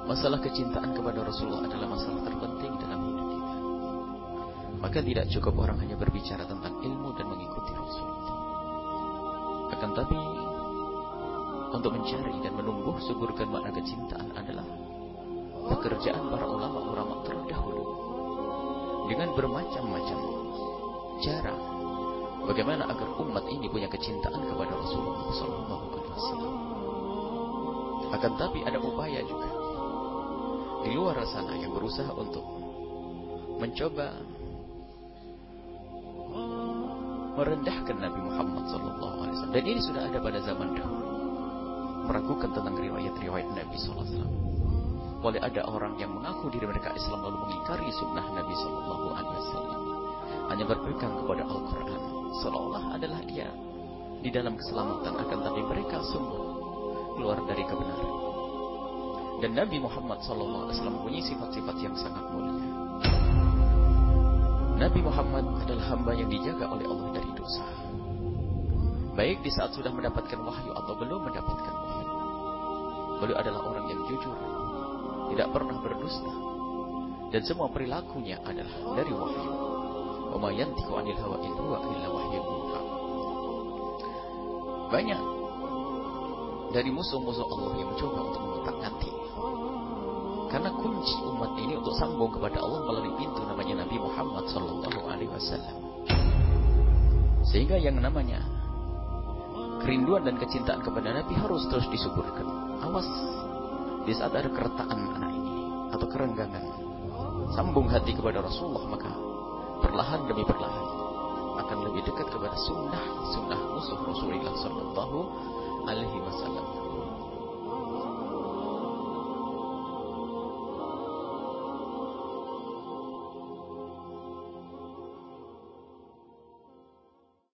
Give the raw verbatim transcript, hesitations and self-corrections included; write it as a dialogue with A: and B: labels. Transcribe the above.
A: masalah kecintaan kepada Rasulullah adalah masalah terpenting dalam hidup kita. Maka tidak cukup orang hanya berbicara tentang ilmu dan mengikuti Rasulullah. Akan tapi untuk mencari dan menumbuh suburkan makna kecintaan adalah pekerjaan para ulama-ulama terdahulu dengan bermacam-macam cara bagaimana agar umat ini punya kecintaan kepada Rasulullah sallallahu alaihi wasallam. Akan tapi ada upaya juga di luar sana yang berusaha untuk mencoba merendahkan Nabi Muhammad sallallahu alaihi wasallam. Dan ini sudah ada pada zaman dahulu, meragukan tentang riwayat-riwayat Nabi sallallahu alaihi wasallam. Boleh ada orang yang mengaku diri mereka Islam lalu mengingkari sunnah Nabi sallallahu alaihi wasallam, hanya berpegang kepada Al-Quran seolah-olah adalah dia di dalam keselamatan, akan tapi mereka sungguh keluar dari kebenaran. Dan Nabi Muhammad sallallahu alaihi wasallam mempunyai sifat-sifat yang sangat mulia. Nabi Muhammad adalah hamba yang dijaga oleh Allah dari dosa, baik di saat sudah mendapatkan wahyu atau belum mendapatkan wahyu. Beliau adalah orang yang jujur, tidak pernah berdusta, dan semua perilakunya adalah dari wahyu. Wa ma yantiqu 'anil hawa in huwa illa wahyun yuha. Banyak dari musuh-musuh Allah yang mencoba untuk mengotak-atik, karena kunci umat ini untuk sambung kepada Allah melalui pintu namanya Nabi Muhammad sallallahu alaihi wasallam. Sehingga yang namanya kerinduan dan kecintaan kepada Nabi harus terus disuburkan. Awas, di saat ada keretakan anak ini atau kerenggangan sambung hati kepada Rasulullah, maka perlahan demi perlahan akan lebih dekat kepada sunnah sunnah musuh Rasulullah sallallahu alaihi